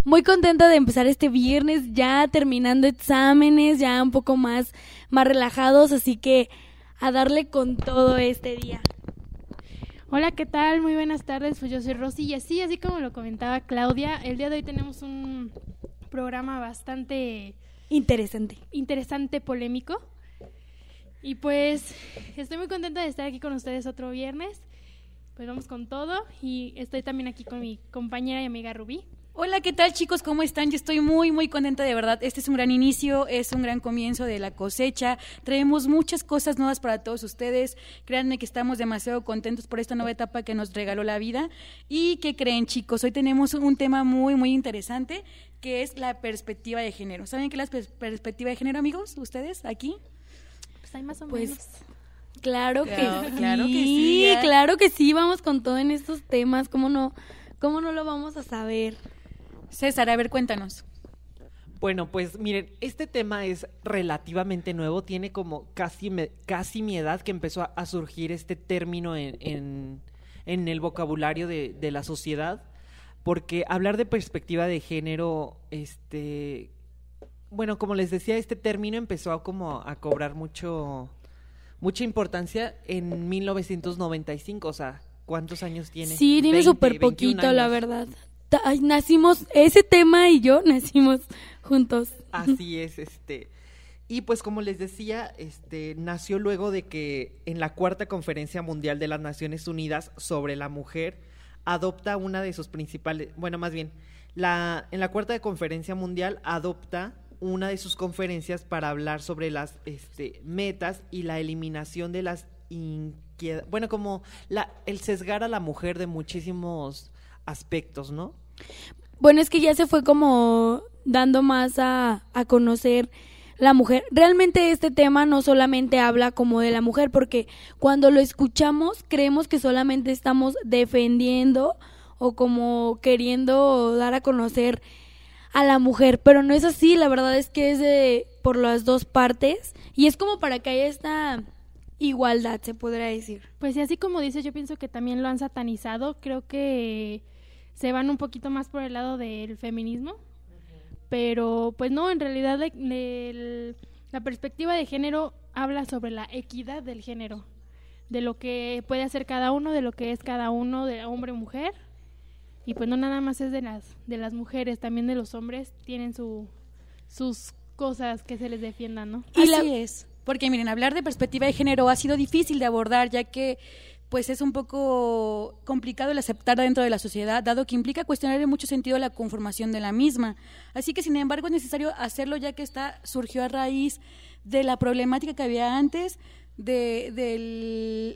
muy contenta de empezar este viernes, ya terminando exámenes, ya un poco más relajados, así que a darle con todo este día. Hola, ¿qué tal? Muy buenas tardes, pues yo soy Rosy y así como lo comentaba Claudia, el día de hoy tenemos un programa bastante interesante, polémico, y pues estoy muy contenta de estar aquí con ustedes otro viernes. Pues vamos con todo y estoy también aquí con mi compañera y amiga Rubí. Hola, ¿qué tal, chicos? ¿Cómo están? Yo estoy muy contenta, de verdad. Este es un gran inicio, es un gran comienzo de la cosecha. Traemos muchas cosas nuevas para todos ustedes. Créanme que estamos demasiado contentos por esta nueva etapa que nos regaló la vida. ¿Y qué creen, chicos? Hoy tenemos un tema muy interesante, que es la perspectiva de género. ¿Saben qué es la perspectiva de género, amigos? ¿Ustedes aquí? Pues hay más o menos. Claro que sí, claro que sí, vamos con todo en estos temas, ¿cómo no lo vamos a saber? César, a ver, cuéntanos. Bueno, pues miren, este tema es relativamente nuevo, tiene como casi mi edad que empezó a surgir este término en el vocabulario de la sociedad, porque hablar de perspectiva de género, bueno, como les decía, este término empezó a cobrar mucha importancia en 1995, o sea, ¿cuántos años tiene? Sí, tiene súper poquito, la verdad. Nacimos, ese tema y yo nacimos juntos. Así es, y pues como les decía, nació luego de que en la Cuarta Conferencia Mundial de las Naciones Unidas sobre la Mujer adopta una de sus principales, bueno, más bien, en la Cuarta Conferencia Mundial adopta una de sus conferencias para hablar sobre las metas y la eliminación de las bueno, como el sesgar a la mujer de muchísimos aspectos, ¿no? Bueno, es que ya se fue como dando más a conocer la mujer. Realmente este tema no solamente habla como de la mujer, porque cuando lo escuchamos creemos que solamente estamos defendiendo o como queriendo dar a conocer a la mujer, pero no es así. La verdad es que es por las dos partes y es como para que haya esta igualdad, se podría decir. Pues y así como dices, yo pienso que también lo han satanizado. Creo que se van un poquito más por el lado del feminismo, pero pues no, en realidad la perspectiva de género habla sobre la equidad del género, de lo que puede hacer cada uno, de lo que es cada uno, de hombre o mujer, y pues no nada más es de las mujeres, también de los hombres tienen sus cosas que se les defiendan, ¿no? Así es, porque miren, hablar de perspectiva de género ha sido difícil de abordar, ya que pues es un poco complicado el aceptar dentro de la sociedad, dado que implica cuestionar en mucho sentido la conformación de la misma. Así que, sin embargo, es necesario hacerlo, ya que surgió a raíz de la problemática que había antes, de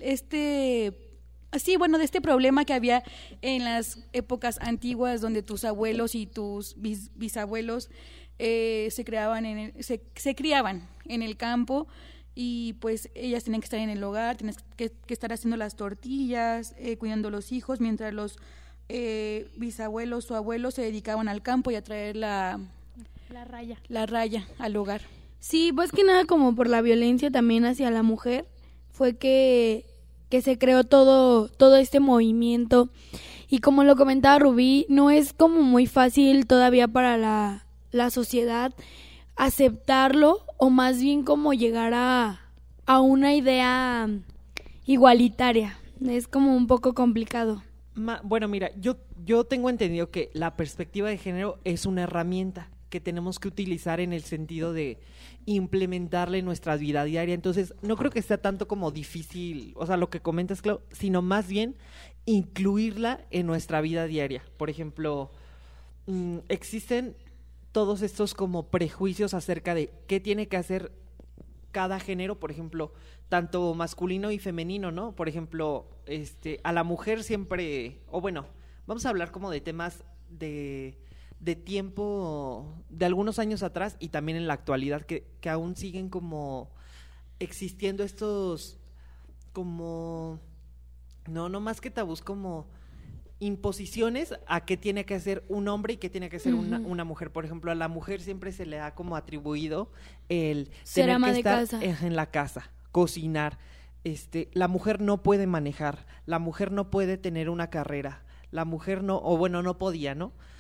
este problema que había en las épocas antiguas, donde tus abuelos y tus bisabuelos se criaban en el campo, y pues ellas tenían que estar en el hogar, tenían que estar haciendo las tortillas, cuidando a los hijos, mientras los bisabuelos o abuelos se dedicaban al campo y a traer la raya al hogar. Sí, pues que nada, como por la violencia también hacia la mujer, fue que se creó todo este movimiento. Y como lo comentaba Rubí, no es como muy fácil todavía para la sociedad aceptarlo, o más bien como llegar a una idea igualitaria. Es como un poco complicado. Bueno, mira, yo tengo entendido que la perspectiva de género es una herramienta que tenemos que utilizar en el sentido de implementarla en nuestra vida diaria. Entonces, no creo que sea tanto como difícil, o sea, lo que comentas, Clau, sino más bien incluirla en nuestra vida diaria. Por ejemplo, existen todos estos como prejuicios acerca de qué tiene que hacer cada género, por ejemplo, tanto masculino y femenino, ¿no? Por ejemplo, a la mujer siempre, o bueno, vamos a hablar como de temas de tiempo, de algunos años atrás y también en la actualidad, que aún siguen como existiendo estos como, no más que tabús, como imposiciones a qué tiene que hacer un hombre y qué tiene que hacer una mujer. Por ejemplo, a la mujer siempre se le ha como atribuido el ser ama que estar de casa, en la casa, cocinar. La mujer no puede manejar, la mujer no puede tener una carrera, la mujer no, o bueno, no podía, ¿no?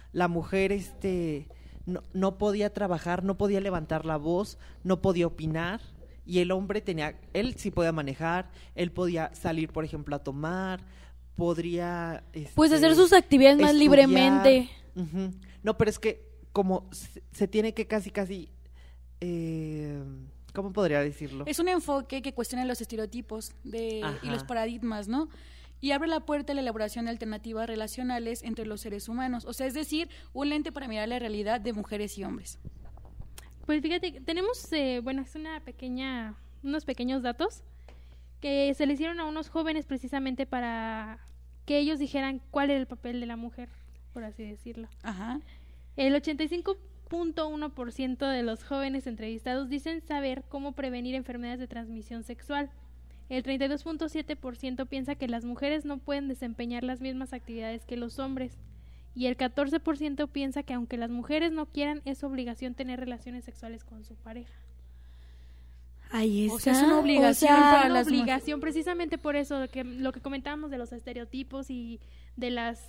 la mujer no podía trabajar, no podía levantar la voz, no podía opinar, y el hombre él sí podía manejar, él podía salir, por ejemplo, a tomar, podría pues hacer sus actividades más estudiar. libremente. Uh-huh. No, pero es que como se tiene que casi ¿cómo podría decirlo? Es un enfoque que cuestiona los estereotipos y los paradigmas, ¿no? Y abre la puerta a la elaboración de alternativas relacionales entre los seres humanos. O sea, es decir, un lente para mirar la realidad de mujeres y hombres. Pues fíjate, tenemos, es unos pequeños datos que se le hicieron a unos jóvenes precisamente para que ellos dijeran cuál era el papel de la mujer, por así decirlo. Ajá. El 85.1% de los jóvenes entrevistados dicen saber cómo prevenir enfermedades de transmisión sexual. El 32.7% piensa que las mujeres no pueden desempeñar las mismas actividades que los hombres. Y el 14% piensa que aunque las mujeres no quieran, es obligación tener relaciones sexuales con su pareja. Ahí está. O sea, es una obligación para las obligación, precisamente por eso, lo que comentábamos de los estereotipos y de las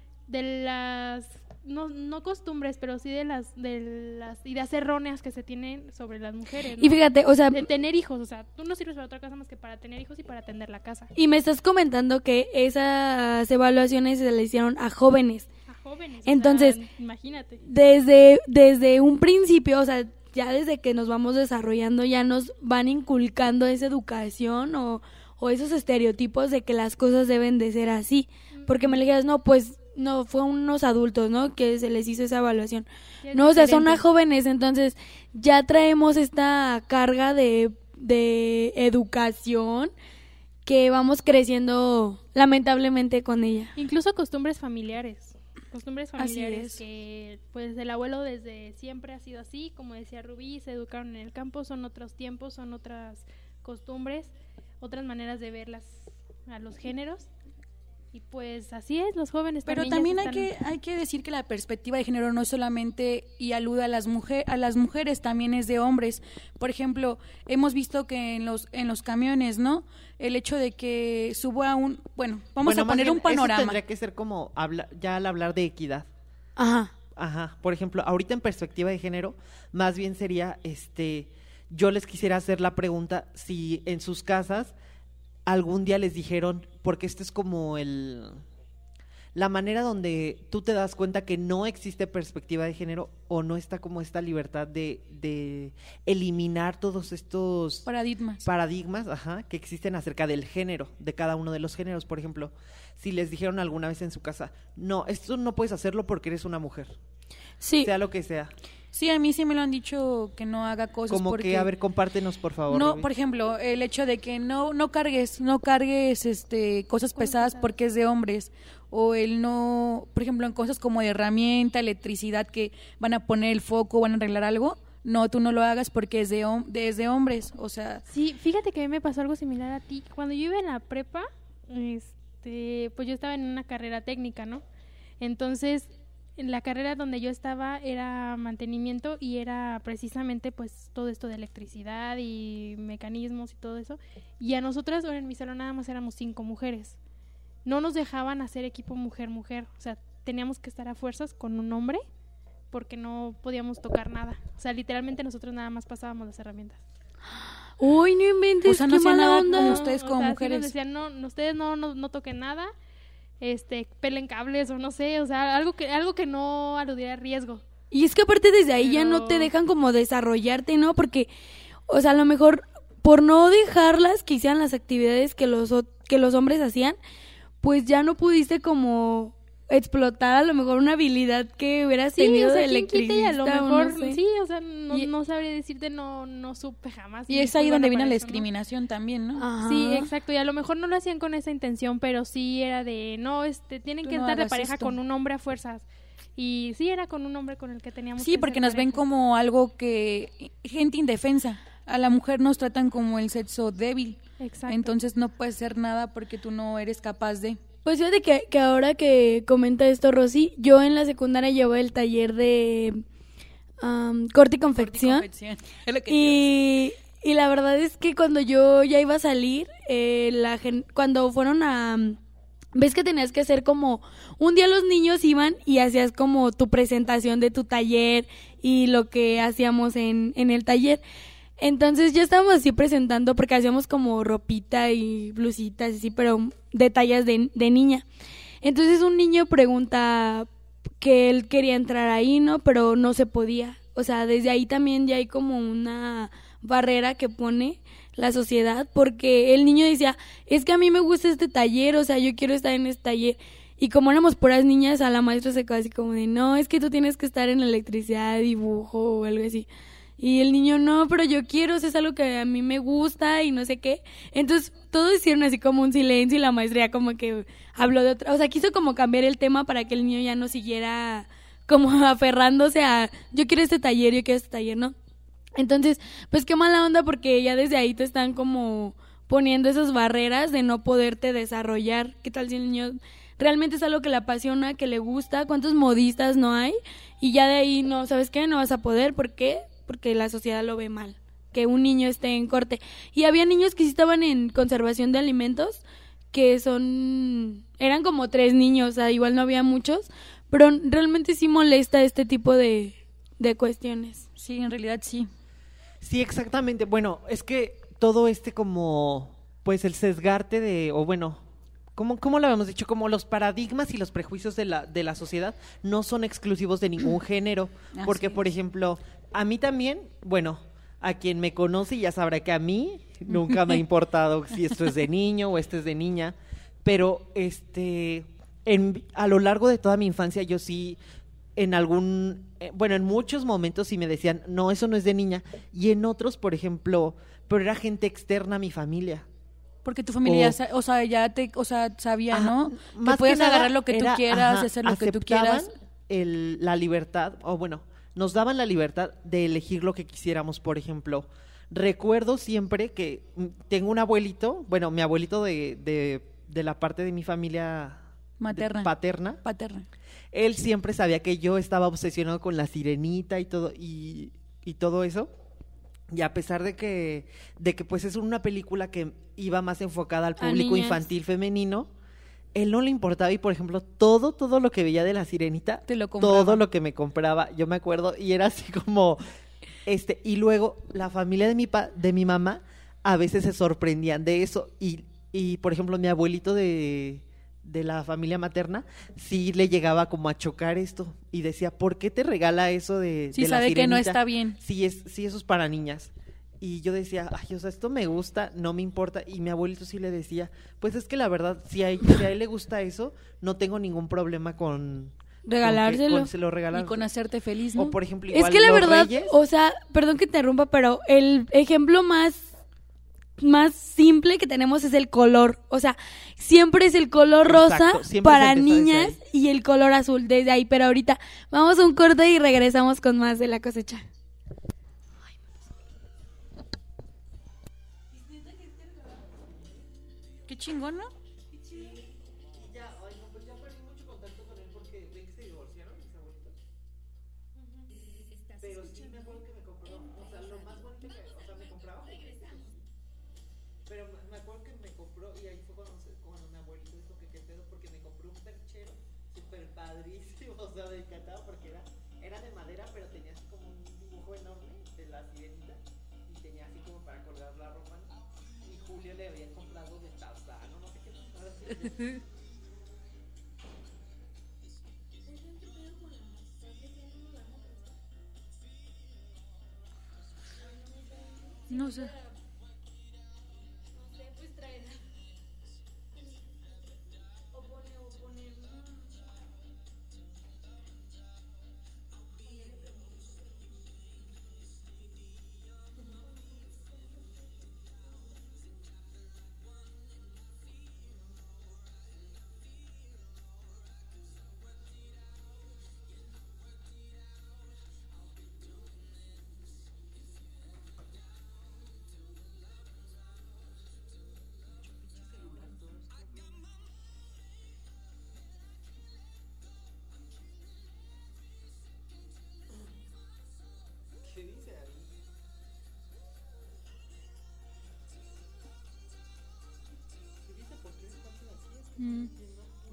no costumbres, pero sí de las ideas erróneas que se tienen sobre las mujeres, ¿no? Y fíjate, o sea, de tener hijos, o sea, tú no sirves para otra cosa más que para tener hijos y para atender la casa. Y me estás comentando que esas evaluaciones se le hicieron a jóvenes. A jóvenes. Entonces, o sea, imagínate. Desde un principio, o sea, ya desde que nos vamos desarrollando, ya nos van inculcando esa educación o esos estereotipos de que las cosas deben de ser así. Porque me le dijeras, no, pues no, fue unos adultos, ¿no? Que se les hizo esa evaluación. No, o sea, son a jóvenes, entonces ya traemos esta carga de educación que vamos creciendo lamentablemente con ella. Incluso costumbres familiares es. Que pues el abuelo desde siempre ha sido así, como decía Rubí, se educaron en el campo, son otros tiempos, son otras costumbres, otras maneras de ver a los géneros. Y pues así es, los jóvenes pero también hay que decir que la perspectiva de género no solamente y alude a las mujeres, también es de hombres. Por ejemplo, hemos visto que en los camiones, ¿no? El hecho de que suba vamos a poner un panorama. Eso tendría que ser como ya al hablar de equidad. Ajá. Por ejemplo, ahorita en perspectiva de género, más bien sería yo les quisiera hacer la pregunta si en sus casas algún día les dijeron, porque esto es como la manera donde tú te das cuenta que no existe perspectiva de género o no está como esta libertad de eliminar todos estos paradigmas que existen acerca del género, de cada uno de los géneros. Por ejemplo, si les dijeron alguna vez en su casa, no, esto no puedes hacerlo porque eres una mujer, sí, sea lo que sea. Sí, a mí sí me lo han dicho que no haga cosas como porque... que, a ver, compártenos, por favor. No, Rubí. por ejemplo, el hecho de que no cargues cosas pesadas porque es de hombres, o el no, por ejemplo, en cosas como de herramienta, electricidad, que van a poner el foco, van a arreglar algo, no, tú no lo hagas porque es de hombres, o sea... Sí, fíjate que a mí me pasó algo similar a ti. Cuando yo iba en la prepa, pues yo estaba en una carrera técnica, ¿no? Entonces, en la carrera donde yo estaba era mantenimiento y era precisamente pues todo esto de electricidad y mecanismos y todo eso. Y a nosotras, en mi salón nada más éramos 5 mujeres. No nos dejaban hacer equipo mujer-mujer. O sea, teníamos que estar a fuerzas con un hombre porque no podíamos tocar nada. O sea, literalmente nosotros nada más pasábamos las herramientas. Uy, no inventes, o sea, no qué hacían mala nada onda. como ustedes como o sea, mujeres. Sí nos decían, no, ustedes no toquen nada. Pelen cables o no sé, o sea, algo que no aludiera a riesgo. Y es que aparte desde ahí ya no te dejan como desarrollarte, ¿no? Porque, o sea, a lo mejor por no dejarlas que hicieran las actividades que los hombres hacían, pues ya no pudiste como explotar a lo mejor una habilidad que hubieras tenido de electricista. A lo mejor, no sé. sí, o sea, no sabría decirte, no supe jamás. Y es ahí donde viene la discriminación, ¿no? También, ¿no? Ajá. Sí, exacto, y a lo mejor no lo hacían con esa intención, pero sí era de, no, tienen Tú que no estar de hagas pareja esto. con un hombre a fuerzas. Y sí, era con un hombre con el que teníamos Sí, que porque ser nos ven pareja. como algo gente indefensa. A la mujer nos tratan como el sexo débil. Exacto. Entonces no puedes hacer nada porque tú no eres capaz de... Pues fíjate que ahora que comenta esto Rosy, yo en la secundaria llevé el taller de corte y confección. Es lo que Y la verdad es que cuando yo ya iba a salir, cuando fueron a ves que tenías que hacer como, un día los niños iban y hacías como tu presentación de tu taller y lo que hacíamos en el taller. Entonces ya estábamos así presentando porque hacíamos como ropita y blusitas así, pero de tallas de niña. Entonces un niño pregunta que él quería entrar ahí, ¿no? Pero no se podía. O sea, desde ahí también ya hay como una barrera que pone la sociedad, porque el niño decía, es que a mí me gusta este taller, o sea, yo quiero estar en este taller. Y como éramos puras niñas, a la maestra se quedó así como de, no, es que tú tienes que estar en electricidad, dibujo o algo así. Y el niño, no, pero yo quiero, eso es algo que a mí me gusta y no sé qué. Entonces, todos hicieron así como un silencio y la maestra ya como que habló de otra, o sea, quiso como cambiar el tema para que el niño ya no siguiera como aferrándose a, yo quiero este taller, yo quiero este taller, ¿no? Entonces, pues qué mala onda porque ya desde ahí te están como poniendo esas barreras de no poderte desarrollar. ¿Qué tal si el niño realmente es algo que le apasiona, que le gusta? ¿Cuántos modistas no hay? Y ya de ahí, no, ¿sabes qué? No vas a poder. ¿Por qué? Porque la sociedad lo ve mal, que un niño esté en corte. Y había niños que sí estaban en conservación de alimentos, que eran como 3 niños, o sea, igual no había muchos, pero realmente sí molesta este tipo de cuestiones. Sí, en realidad sí. Sí, exactamente. Bueno, es que todo como, pues el sesgarte o bueno, ¿cómo lo habíamos dicho? Como los paradigmas y los prejuicios de la sociedad no son exclusivos de ningún género. Porque, Así por es. ejemplo, a mí también, bueno, a quien me conoce ya sabrá que a mí nunca me ha importado si esto es de niño o esto es de niña, pero a lo largo de toda mi infancia yo sí en muchos momentos sí me decían, no, eso no es de niña, y en otros, por ejemplo, pero era gente externa a mi familia. Porque tu familia O- ya sabía, Ajá, ¿no? más Que puedes que nada agarrar lo que tú era, quieras, ajá, hacer lo que tú aceptaban quieras. la libertad, o bueno, nos daban la libertad de elegir lo que quisiéramos. Por ejemplo, recuerdo siempre que tengo un abuelito, bueno, mi abuelito de la parte de mi familia Materna. paterna, Paterna. él siempre sabía que yo estaba obsesionado con la sirenita y todo, y todo eso. Y a pesar de que pues es una película que iba más enfocada al público niñas. infantil femenino, él no le importaba, y por ejemplo, todo lo que veía de la sirenita, Te lo compraba. todo lo que me compraba, yo me acuerdo, y era así como, y luego la familia de mi mamá a veces se sorprendían de eso, y por ejemplo, mi abuelito de la familia materna, sí le llegaba como a chocar esto, y decía, ¿por qué te regala eso Sí de la sabe que no sirenita? está bien. Sí, eso es para niñas. Y yo decía, ay, o sea, esto me gusta, no me importa. Y mi abuelito sí le decía, pues es que la verdad, si a él le gusta eso, no tengo ningún problema con Regalárselo. con se lo regalar. Y con hacerte feliz, ¿no? O por ejemplo, Es igual que la los verdad, Reyes, o sea, perdón que te interrumpa, pero el ejemplo más simple que tenemos es el color. O sea, siempre es el color Exacto, rosa siempre para se empezó desde niñas y el color azul desde ahí. Pero ahorita vamos a un corte y regresamos con más de la cosecha. Qué chingón, ¿no? pero sí me acuerdo que me compró, o sea, lo más bonito o sea, me compraba pero me acuerdo que me compró, y ahí fue cuando mi abuelito dijo que qué pedo, porque me compró un perchero súper padrísimo, o sea, me encantaba porque era de madera, pero tenía así como un dibujo enorme de la sirenita, y tenía así como para colgar la ropa, ¿no? Y Julio le había comprado de Tarzán, no sé qué así. No sé.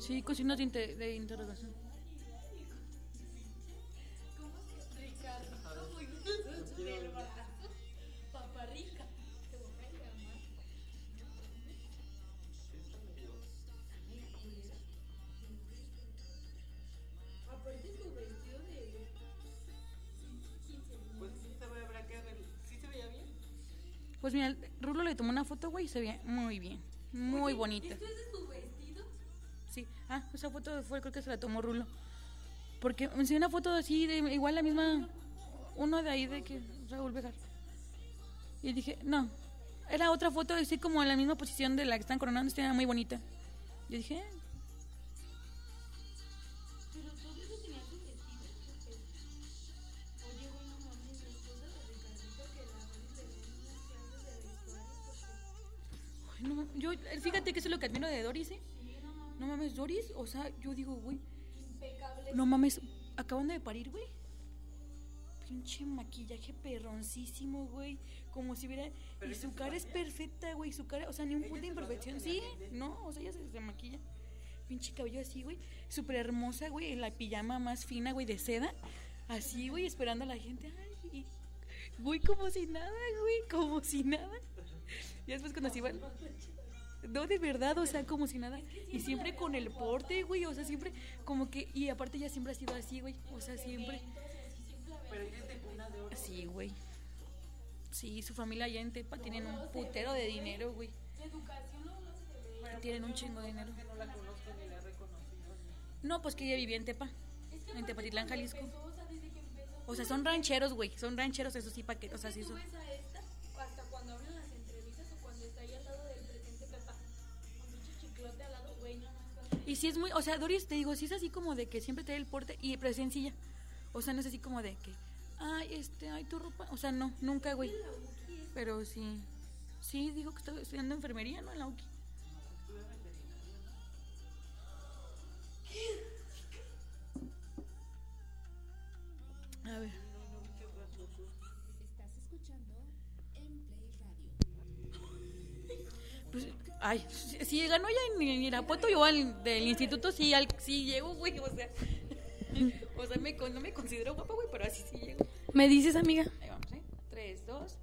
Sí, con signos de interrogación. Pues mira, Rulo le tomó una foto, güey, y se veía muy bien, muy bonita. ¿Esto es de su vestido? Sí, esa foto fue, creo que se la tomó Rulo. Porque me enseñó una foto así, de igual la misma, uno de ahí de que Raúl Vegar. Y dije, no, era otra foto así como en la misma posición de la que están coronando, estaba muy bonita. Yo dije, Pero todo eso tenía su vestido. Oye, güey, no mames, la esposa de Ricardito que la Doris le dio unas clases de vestuario. ay, no, yo, fíjate que eso es lo que admiro de Doris, ¿eh? No mames, Doris, o sea, yo digo, güey, Impecable. no mames, acaban de parir, güey. Pinche maquillaje perroncísimo, güey. Como si hubiera. Y su cara es perfecta, güey. Su cara, o sea, ni un punto de imperfección. Sí, no, o sea, ella se maquilla. Pinche cabello así, güey. Súper hermosa, güey. En la pijama más fina, güey, de seda. Así, güey, esperando a la gente. Ay, güey, como si nada, güey. Como si nada. Y después cuando se iban. No, de verdad, o sea, como si nada. Y siempre con el porte, güey. O sea, siempre como que. Y aparte, ella siempre ha sido así, güey. O sea, siempre. Sí, güey. Sí, su familia allá en Tepa tienen un putero de dinero, güey. Tienen un chingo de dinero. No, pues que ella vivía en Tepa, en Tepatitlán, Jalisco. O sea, son rancheros, güey. Son rancheros, eso sí, pa' que, o sea, sí, eso. Hasta cuando hablan las entrevistas o cuando está ahí al lado del presidente Pepa. Con mucho chiclote al lado, güey, no más. Y sí es muy, o sea, Doris, te digo, sí es así como de que siempre trae el porte y pero es sencilla. O sea, no es así como de que, ay, tu ropa. O sea, no, nunca, güey. Pero sí. Sí, dijo que estaba estudiando enfermería, ¿no? En la UQI. A ver. Estás escuchando en Play Radio. Pues, ay, si ganó ya en Irapuato, yo del instituto sí llego, güey. O sea, no me considero guapa, güey, pero así sí llego. ¿Me dices, amiga? Ahí vamos, 3, 2.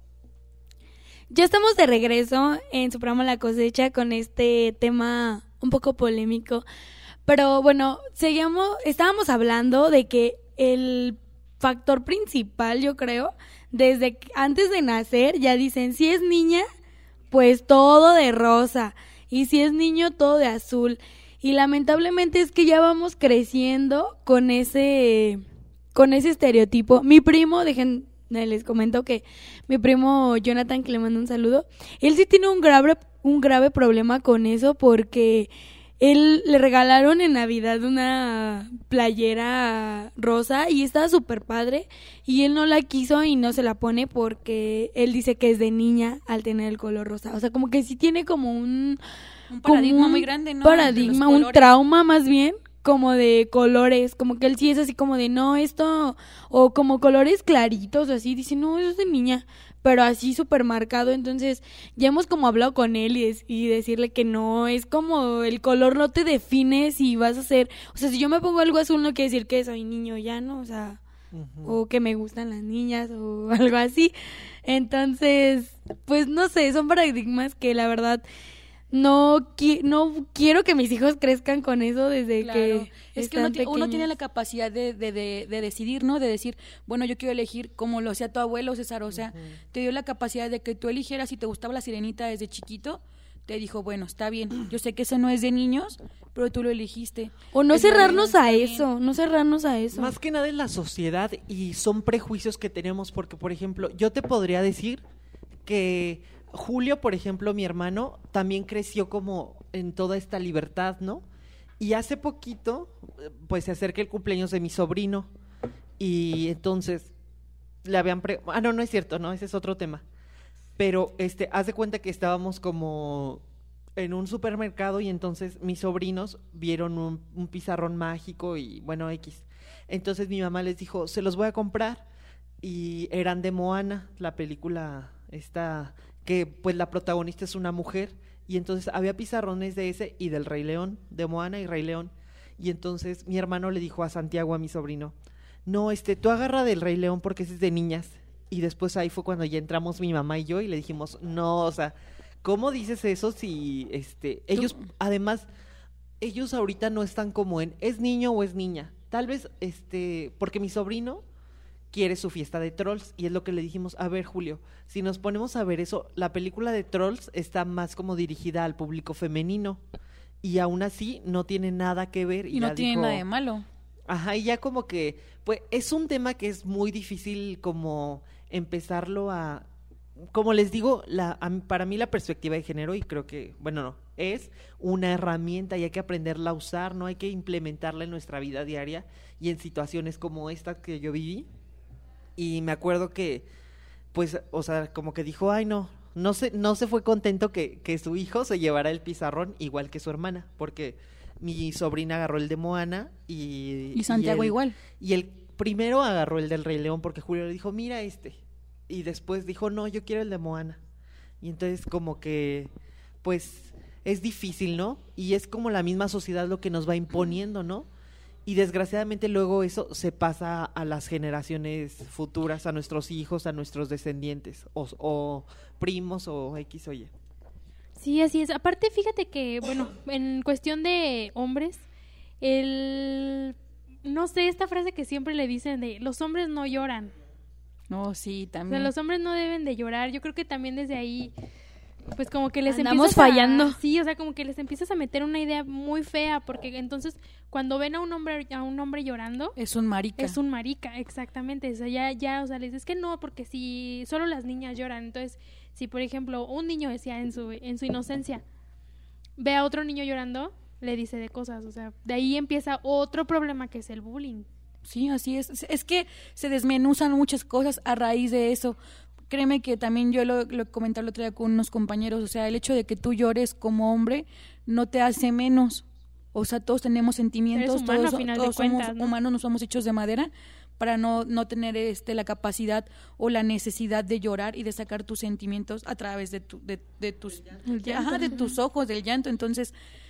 Ya estamos de regreso en su programa La Cosecha con este tema un poco polémico. Pero bueno, estábamos hablando de que el factor principal, yo creo, desde antes de nacer ya dicen, si es niña, pues todo de rosa, y si es niño, todo de azul. Y lamentablemente es que ya vamos creciendo con ese estereotipo. Mi primo, les comento que mi primo Jonathan, que le mando un saludo, él sí tiene un grave problema con eso porque él le regalaron en Navidad una playera rosa y estaba súper padre y él no la quiso y no se la pone porque él dice que es de niña al tener el color rosa. O sea, como que sí tiene como un paradigma muy grande, ¿no? Paradigma, un trauma más bien, como de colores, como que él sí es así como de no, esto, o como colores claritos, o así, dice, no, eso es de niña, pero así súper marcado. Entonces ya hemos como hablado con él y decirle que no, es como el color no te define si vas a ser, o sea, si yo me pongo algo azul no quiere decir que soy niño ya, ¿no? O sea, o que me gustan las niñas o algo así. Entonces, pues no sé, son paradigmas que la verdad no quiero que mis hijos crezcan con eso desde claro. que es que uno tiene la capacidad de decidir, ¿no? De decir, bueno, yo quiero elegir como lo hacía tu abuelo, César, o sea, te dio la capacidad de que tú eligieras si te gustaba la sirenita desde chiquito, te dijo, bueno, está bien, yo sé que eso no es de niños, pero tú lo elegiste. O no cerrarnos a bien. eso, no cerrarnos a eso. Más que nada en la sociedad y son prejuicios que tenemos porque, por ejemplo, yo te podría decir que Julio, por ejemplo, mi hermano, también creció como en toda esta libertad, ¿no? Y hace poquito, pues se acerca el cumpleaños de mi sobrino y entonces le habían no es cierto, no, ese es otro tema. Pero haz de cuenta que estábamos como en un supermercado y entonces mis sobrinos vieron un pizarrón mágico y bueno, X. Entonces mi mamá les dijo, se los voy a comprar y eran de Moana, la película esta que pues la protagonista es una mujer y entonces había pizarrones de ese y del Rey León, de Moana y Rey León. Y entonces mi hermano le dijo a Santiago, a mi sobrino, no, tú agarra del Rey León porque ese es de niñas. Y después ahí fue cuando ya entramos mi mamá y yo y le dijimos, no, o sea, ¿cómo dices eso si ellos, además, ellos ahorita no están como ¿es niño o es niña? Tal vez, porque mi sobrino quiere su fiesta de Trolls y es lo que le dijimos, a ver, Julio, si nos ponemos a ver eso, la película de Trolls está más como dirigida al público femenino y aún así no tiene nada que ver. Y no tiene nada de malo. Ajá, y ya como que, pues, es un tema que es muy difícil como empezarlo como les digo, para mí la perspectiva de género, y creo que, bueno, no, es una herramienta y hay que aprenderla a usar, ¿no? Hay que implementarla en nuestra vida diaria y en situaciones como esta que yo viví. Y me acuerdo que, pues, o sea, como que dijo, ay, no se fue contento que su hijo se llevara el pizarrón igual que su hermana, porque mi sobrina agarró el de Moana y Santiago igual. Y el primero agarró el del Rey León porque Julio le dijo, mira y después dijo, no, yo quiero el de Moana. Y entonces como que, pues, es difícil, ¿no? Y es como la misma sociedad lo que nos va imponiendo, ¿no? Y desgraciadamente luego eso se pasa a las generaciones futuras, a nuestros hijos, a nuestros descendientes, o primos o X o Y. Sí, así es. Aparte, fíjate que, bueno, en cuestión de hombres, no sé, esta frase que siempre le dicen de los hombres no lloran. No, sí, O también. sea, los hombres no deben de llorar. Yo creo que también desde ahí, pues como que les Andamos empiezas fallando. Sí, o sea, como que les empiezas a meter una idea muy fea, porque entonces cuando ven a un hombre llorando, Es un marica. es un marica, exactamente. O sea, ya, o sea, les dices que no, porque si solo las niñas lloran. Entonces, si por ejemplo un niño decía en su inocencia, ve a otro niño llorando, le dice de cosas. O sea, de ahí empieza otro problema que es el bullying. Sí, así es. Es que se desmenuzan muchas cosas a raíz de eso. Créeme que también yo lo comenté el otro día con unos compañeros, o sea, el hecho de que tú llores como hombre no te hace menos. O sea, todos tenemos sentimientos, Eres humano, todos, a final de todos cuentas, somos ¿no? humanos, no somos hechos de madera para no tener la capacidad o la necesidad de llorar y de sacar tus sentimientos a través de tus ojos, del llanto. Entonces,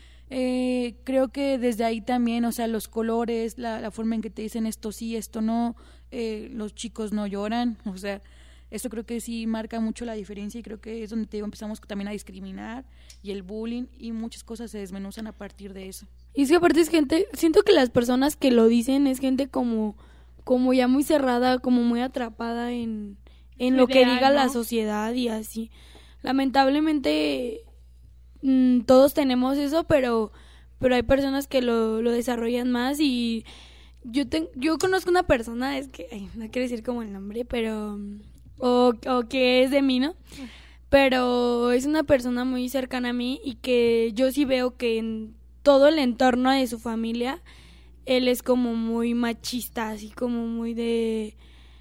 creo que desde ahí también, o sea, los colores, la forma en que te dicen esto sí, esto no, los chicos no lloran, o sea, eso creo que sí marca mucho la diferencia y creo que es donde empezamos también a discriminar y el bullying y muchas cosas se desmenuzan a partir de eso. Y es que aparte es gente, siento que las personas que lo dicen es gente como ya muy cerrada, como muy atrapada en lo que ideal, diga la ¿no? sociedad y así. Lamentablemente todos tenemos eso, pero hay personas que lo desarrollan más y yo conozco una persona, es que no quiero decir como el nombre, pero o que es de mí, ¿no? Pero es una persona muy cercana a mí y que yo sí veo que en todo el entorno de su familia él es como muy machista, así como muy de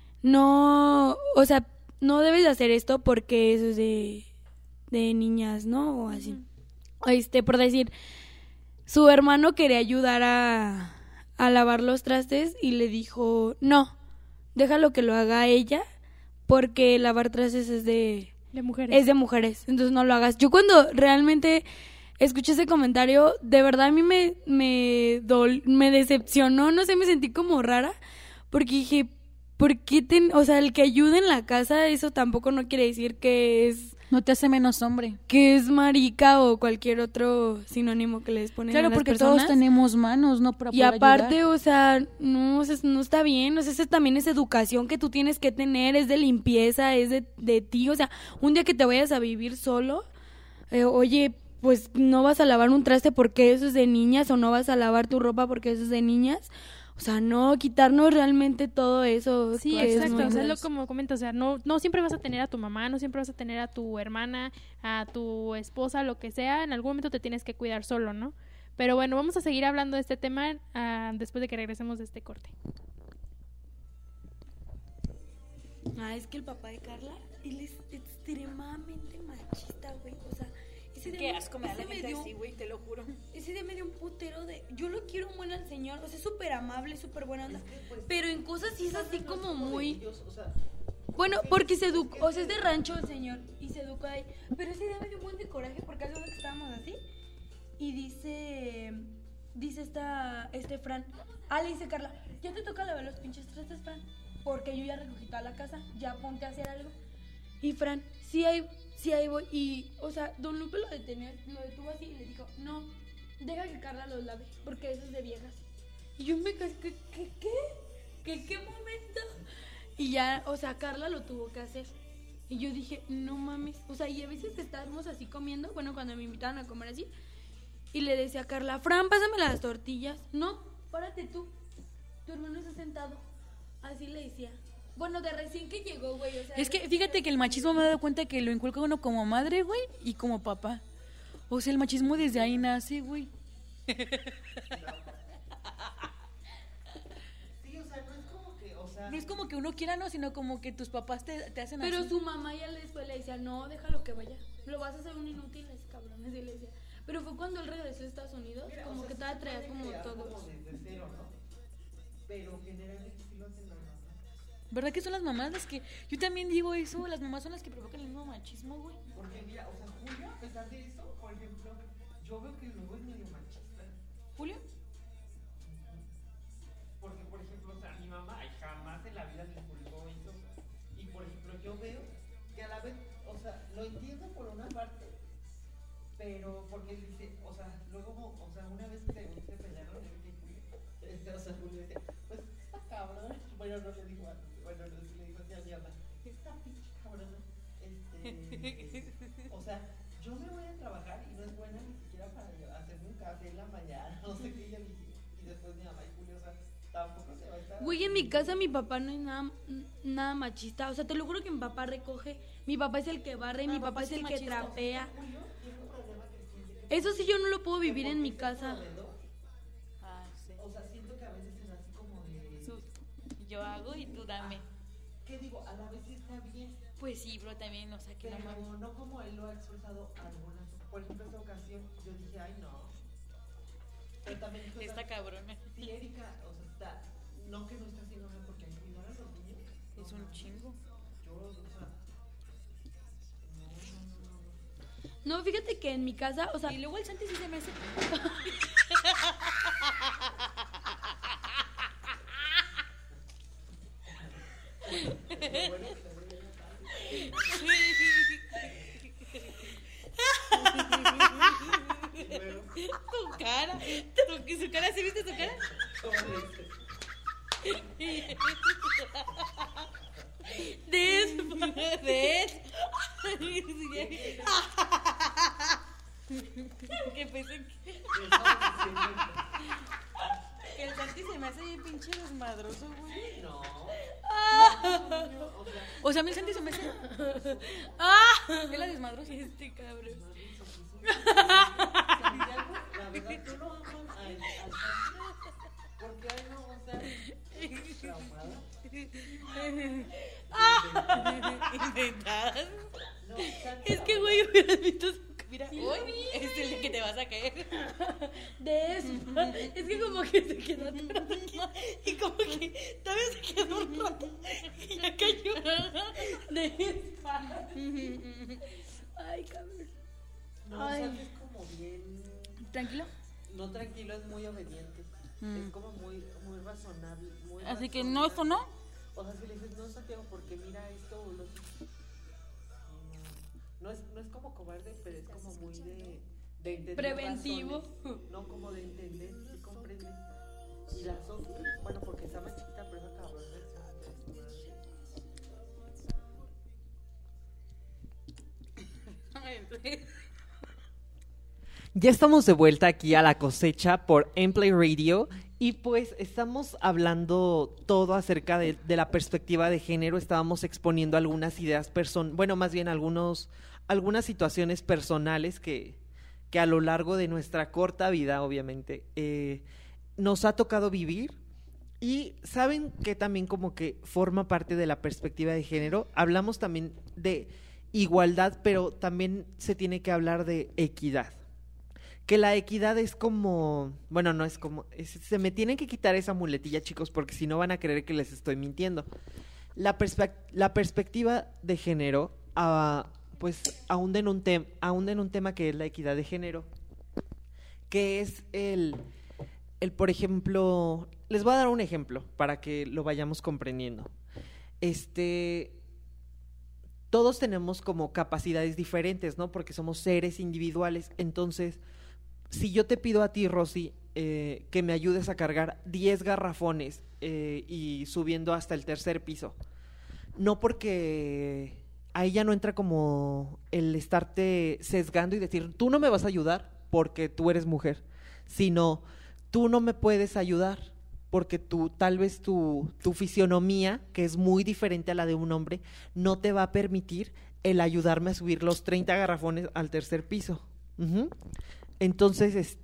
no, o sea, no debes de hacer esto porque eso es de niñas, ¿no? O así. Por decir, su hermano quería ayudar a lavar los trastes y le dijo, no, déjalo que lo haga ella porque lavar trastes es de mujeres. Es de mujeres, entonces no lo hagas. Yo cuando realmente escuché ese comentario, de verdad a mí me decepcionó, no sé, me sentí como rara porque dije, ¿por qué o sea, el que ayude en la casa, eso tampoco no quiere decir que No te hace menos hombre. es marica o cualquier otro sinónimo que les ponen Claro, a las porque personas. todos tenemos manos, ¿no? Para Y poder aparte, ayudar. o sea, no está bien, o sea, ese también es educación que tú tienes que tener, es de limpieza, es de ti, o sea, un día que te vayas a vivir solo, oye, pues no vas a lavar un traste porque eso es de niñas o no vas a lavar tu ropa porque eso es de niñas. O sea, no quitarnos realmente todo eso. Sí, que es exacto, muy o sea, es lo grosso. como comento, o sea, no siempre vas a tener a tu mamá, no siempre vas a tener a tu hermana, a tu esposa, lo que sea, en algún momento te tienes que cuidar solo, ¿no? Pero bueno, vamos a seguir hablando de este tema después de que regresemos de este corte. Es que el papá de Carla, él es extremadamente machista, güey, o sea, ese Qué día asco me da la gente así, güey, te lo juro. Ese día me dio un putero de... Yo lo quiero un buen al señor, o sea, es súper amable, súper buena onda. Pero en cosas sí es así como muy... Bueno, porque se educó, o sea, es de rancho el señor y se educó ahí. Pero ese día me dio un buen de coraje porque hace una que estábamos así y dice... dice Fran, le dice Carla, ya te toca lavar los pinches trastes, Fran, porque yo ya recogí toda la casa, ya ponte a hacer algo. Y Fran, sí ahí voy. Y, o sea, don Lupe lo detuvo así y le dijo, no, deja que Carla los lave, porque eso es de viejas. Y yo me quedé, ¿qué momento? Y ya, o sea, Carla lo tuvo que hacer. Y yo dije, no mames. O sea, y a veces estábamos así comiendo, bueno, cuando me invitaban a comer así, y le decía a Carla, Fran, pásame las tortillas. No, párate tú. Tu hermano está sentado. Así le decía. Bueno, de recién que llegó, güey. O sea, Es que fíjate que el machismo me he dado cuenta que lo inculca uno como madre, güey, y como papá. O sea, el machismo desde ahí nace, güey. Sí, o sea, no es como que, o sea... No es como que uno quiera, no, sino como que tus papás te hacen pero así. su mamá ya después le decía, no, déjalo que vaya. Lo vas a hacer un inútil, ese cabrón. Así le decía. Pero fue cuando él regresó a Estados Unidos, Mira, como o sea, que todavía traía se como puede crear todo. como desde cero, ¿no? Pero generalmente sí lo hacen las mamás. ¿Verdad que son las mamás las que...? Yo también digo eso, las mamás son las que provocan el mismo machismo, güey. Porque mira, o sea, Julio, a pesar de eso, por ejemplo, yo veo que luego es medio machista. ¿Julio? Porque, por ejemplo, o sea, mi mamá jamás en la vida me inculcó eso. Y, por ejemplo, yo veo que a la vez, o sea, lo entiendo por una parte, pero porque dice, o sea, luego, o sea, una vez se pelearon, o sea, Julio dice, pues, esta cabrón, bueno, no le dijo antes, bueno, no, sí le dijo así a mi mamá, esta pinche cabrona, o sea, yo me voy a trabajar y no es buena ni siquiera para hacerme un café en la mañana, no sé qué, y después mi mamá y Julio, o sea, tampoco se va a estar... Güey, en mi casa mi papá no es nada machista. O sea, te lo juro que mi papá recoge. Mi papá es el que barre, mi papá es el que trapea. Eso sí yo no lo puedo vivir en mi casa. Ah, sí. O sea, siento que a veces es así como de... Yo hago y tú dame. ¿Qué digo? A la vez está bien, Pues sí, pero también, o sea, que pero no mames. no como él lo ha expresado algunas. Por ejemplo, esta ocasión yo dije, ay, no. Pero también dijo, Esta cabrona. sí, Erika, o sea, está... No que no está haciendo nada porque cuidar a los niños... Es un chingo. Yo, o sea... No, fíjate que en mi casa, o sea, Y luego el Santi sí se me hace... Tu cara, su cara, ¿sí viste su cara? Que pensé que el Santi se me hace bien pinche desmadroso, güey. No. O sea, a mí el Santi se me hace... ¿Qué la desmadrosa? este cabrón. La verdad, tú no amas al porque ay no, o sea, traumada. Inventadas. No, Es que, güey, hubieras visto su Mira, hoy es el que te vas a caer. de eso. Es que como que se quedó atrás. Y como que todavía se quedó un rato y ya cayó. De espalda. Ay, cabrón. no, Ay. Santi es como bien, ¿Tranquilo? no tranquilo, es muy obediente. Es como muy razonable, muy Así que razonable. no, esto no. O sea, si le dices, no, Santiago, porque mira esto o lo no es como cobarde, pero es como muy de entender Preventivo. razones. No, como de entender, sí comprende. Y la Sofi, bueno, porque está más chiquita, pero esa cabrona Ya estamos de vuelta aquí a la cosecha por Emplay Radio y pues estamos hablando todo acerca de la perspectiva de género, estábamos exponiendo algunas ideas, bueno, más bien algunas situaciones personales que a lo largo de nuestra corta vida, obviamente, nos ha tocado vivir y saben que también como que forma parte de la perspectiva de género, hablamos también de igualdad, pero también se tiene que hablar de equidad. Que la equidad es como, bueno, no es como, se me tienen que quitar esa muletilla, chicos, porque si no van a creer que les estoy mintiendo. La perspectiva de género, pues aún en un tema que es la equidad de género, que es por ejemplo, les voy a dar un ejemplo para que lo vayamos comprendiendo. Todos tenemos como capacidades diferentes, ¿no? Porque somos seres individuales. Entonces, si yo te pido a ti, Rosy, que me ayudes a cargar 10 garrafones y subiendo hasta el 3er piso, no porque ahí ya no entra como el estarte sesgando y decir, tú no me vas a ayudar porque tú eres mujer, sino tú no me puedes ayudar porque tú, tal vez tu fisionomía, que es muy diferente a la de un hombre, no te va a permitir el ayudarme a subir los 30 garrafones al 3er piso. Uh-huh. Entonces,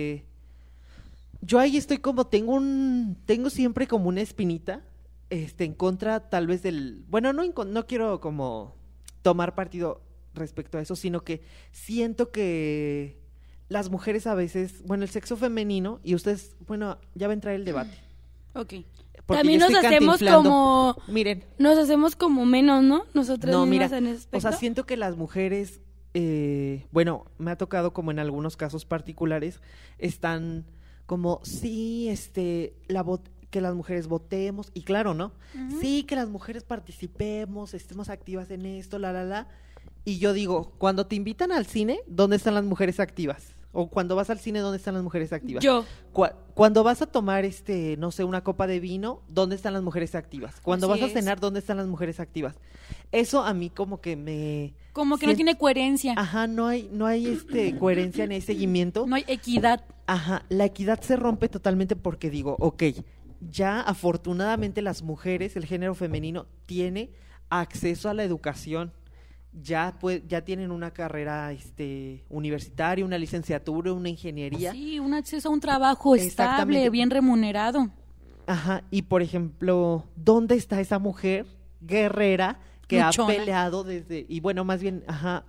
yo ahí estoy como, tengo siempre como una espinita, en contra tal vez bueno, no quiero como tomar partido respecto a eso, sino que siento que las mujeres a veces, bueno, el sexo femenino, y ustedes, bueno, ya va a entrar el debate. Ok. Porque también yo nos estoy hacemos cantinflando. como, Miren, nos hacemos como menos, ¿no? Nosotros no, mira, mismas en ese aspecto. o sea, siento que las mujeres, bueno, me ha tocado como en algunos casos particulares, están como, sí, que las mujeres votemos, y claro, ¿no? Uh-huh. Sí, que las mujeres participemos, estemos activas en esto, y yo digo, cuando te invitan al cine, ¿dónde están las mujeres activas? O cuando vas al cine, ¿dónde están las mujeres activas? Yo. Cuando vas a tomar, no sé, una copa de vino, ¿dónde están las mujeres activas? Cuando Así vas a cenar, ¿dónde están las mujeres activas? Eso a mí como que como que no tiene coherencia. Ajá, no hay coherencia en ese seguimiento. No hay equidad. Ajá, la equidad se rompe totalmente porque digo, ok, ya afortunadamente las mujeres, el género femenino, tiene acceso a la educación. Ya tienen una carrera universitaria, una licenciatura, una ingeniería. Sí, un acceso a un trabajo estable, bien remunerado. Ajá, y por ejemplo, ¿dónde está esa mujer guerrera que luchona, ha peleado y bueno, más bien, ha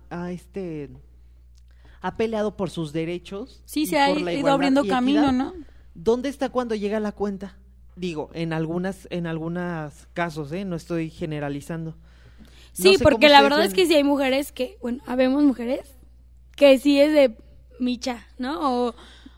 peleado por sus derechos? Sí, se ha ido abriendo camino, ¿no? ¿Dónde está cuando llega la cuenta? Digo, en algunas casos, no estoy generalizando. Sí, no sé porque la verdad es que sí hay mujeres que, bueno, habemos mujeres que sí es de micha, ¿no? O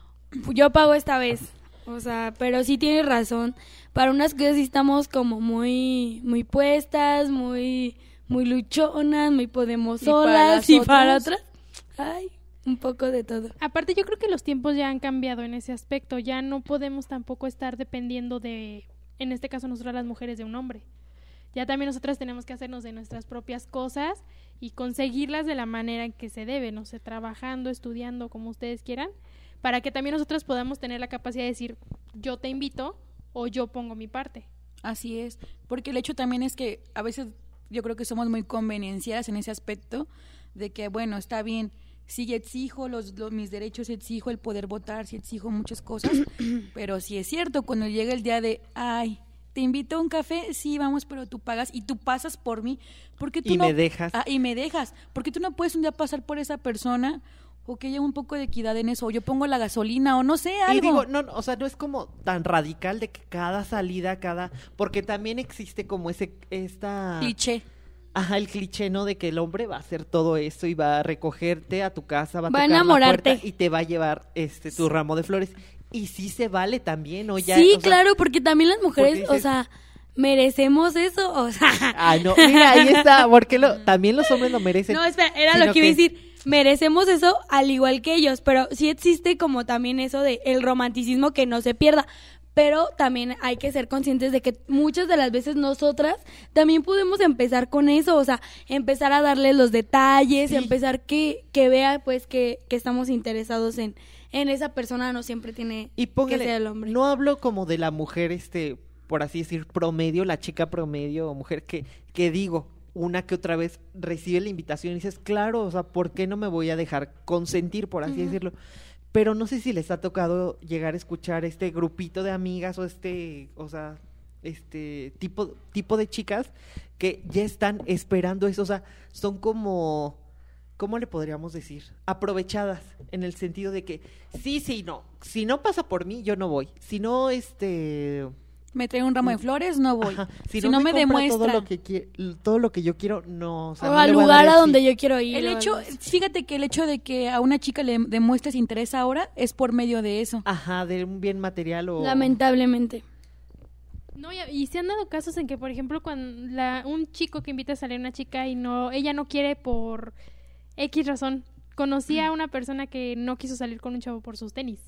yo pago esta vez, o sea, pero sí tienes razón. Para unas cosas sí estamos como muy puestas, muy luchonas, muy podemos solas, y para otras, ay, un poco de todo. Aparte, yo creo que los tiempos ya han cambiado en ese aspecto. Ya no podemos tampoco estar dependiendo de, en este caso nosotras las mujeres, de un hombre. Ya también nosotras tenemos que hacernos de nuestras propias cosas y conseguirlas de la manera en que se debe, no sé, trabajando, estudiando, como ustedes quieran, para que también nosotras podamos tener la capacidad de decir, yo te invito o yo pongo mi parte. Así es, porque el hecho también es que a veces yo creo que somos muy convenenciadas en ese aspecto de que, bueno, está bien, sí exijo mis derechos, exijo el poder votar, sí exijo muchas cosas, pero sí es cierto, cuando llega el día de, ay, te invito a un café, sí, vamos, pero tú pagas y tú pasas por mí, porque tú me dejas. Y me dejas, porque tú no puedes un día pasar por esa persona, o que haya un poco de equidad en eso, o yo pongo la gasolina, o no sé, algo. Y digo, no, o sea, no es como tan radical de que cada salida, porque también existe como cliché. Ajá, el cliché, ¿no? De que el hombre va a hacer todo esto y va a recogerte a tu casa, va a tocar enamorarte la puerta y te va a llevar tu ramo de flores. Y sí se vale también, ¿o ya? Sí, o sea, claro, porque también las mujeres, o sea, merecemos eso, o sea. Ah, no, mira, ahí está, porque también los hombres lo merecen. No, espera, era lo que iba a decir. Merecemos eso al igual que ellos, pero sí existe como también eso de el romanticismo que no se pierda. Pero también hay que ser conscientes de que muchas de las veces nosotras también podemos empezar con eso, o sea, empezar a darle los detalles, sí. Empezar que vea pues que estamos interesados en esa persona, no siempre tiene que ser el hombre. No hablo como de la mujer, por así decir, promedio, la chica promedio o mujer que digo, una que otra vez recibe la invitación y dices, claro, o sea, ¿por qué no me voy a dejar consentir, por así decirlo? Pero no sé si les ha tocado llegar a escuchar este grupito de amigas o tipo de chicas que ya están esperando eso, o sea, son como, ¿cómo le podríamos decir? Aprovechadas, en el sentido de que, sí, no, si no pasa por mí, yo no voy, si no, me trae un ramo de flores, no voy. Ajá. Si no me compra demuestra. todo lo que yo quiero, no. O sea, O no al le voy a lugar dar a el donde sí. yo quiero ir. El o hecho, algo así. fíjate que el hecho de que a una chica le demuestres interés ahora es por medio de eso. Ajá, de un bien material o... Lamentablemente. No, y se han dado casos en que, por ejemplo, cuando un chico que invita a salir a una chica y ella no quiere por X razón. Conocí a una persona que no quiso salir con un chavo por sus tenis.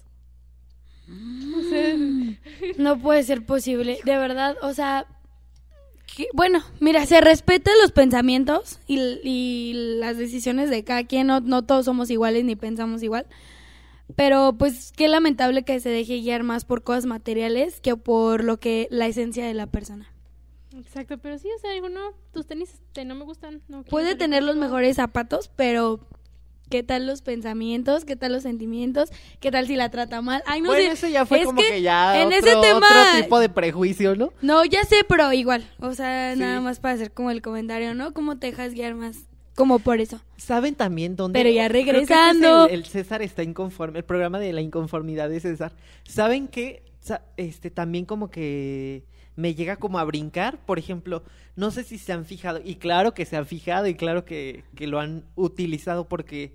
O sea, No puede ser posible, de verdad, o sea, bueno, mira, se respetan los pensamientos y las decisiones de cada quien, no todos somos iguales ni pensamos igual, pero pues qué lamentable que se deje guiar más por cosas materiales que por la esencia de la persona. exacto, pero sí, o sea, digo, no, tus tenis no me gustan. No quiero Puede salir tener los contigo. mejores zapatos, pero ¿qué tal los pensamientos? ¿Qué tal los sentimientos? ¿Qué tal si la trata mal? Ay, no bueno, sé. eso ya fue Es como que ya en otro, ese tema otro tipo de prejuicio, ¿no? No, ya sé, pero igual, o sea, Sí. nada más para hacer como el comentario, ¿no? ¿Cómo te dejas guiar más? Como por eso. ¿Saben también dónde? Pero ya Creo que ese es regresando. el César está inconforme, el programa de la inconformidad de César. ¿Saben qué? También como que me llega como a brincar, por ejemplo, no sé si se han fijado, y claro que se han fijado, y claro que lo han utilizado, porque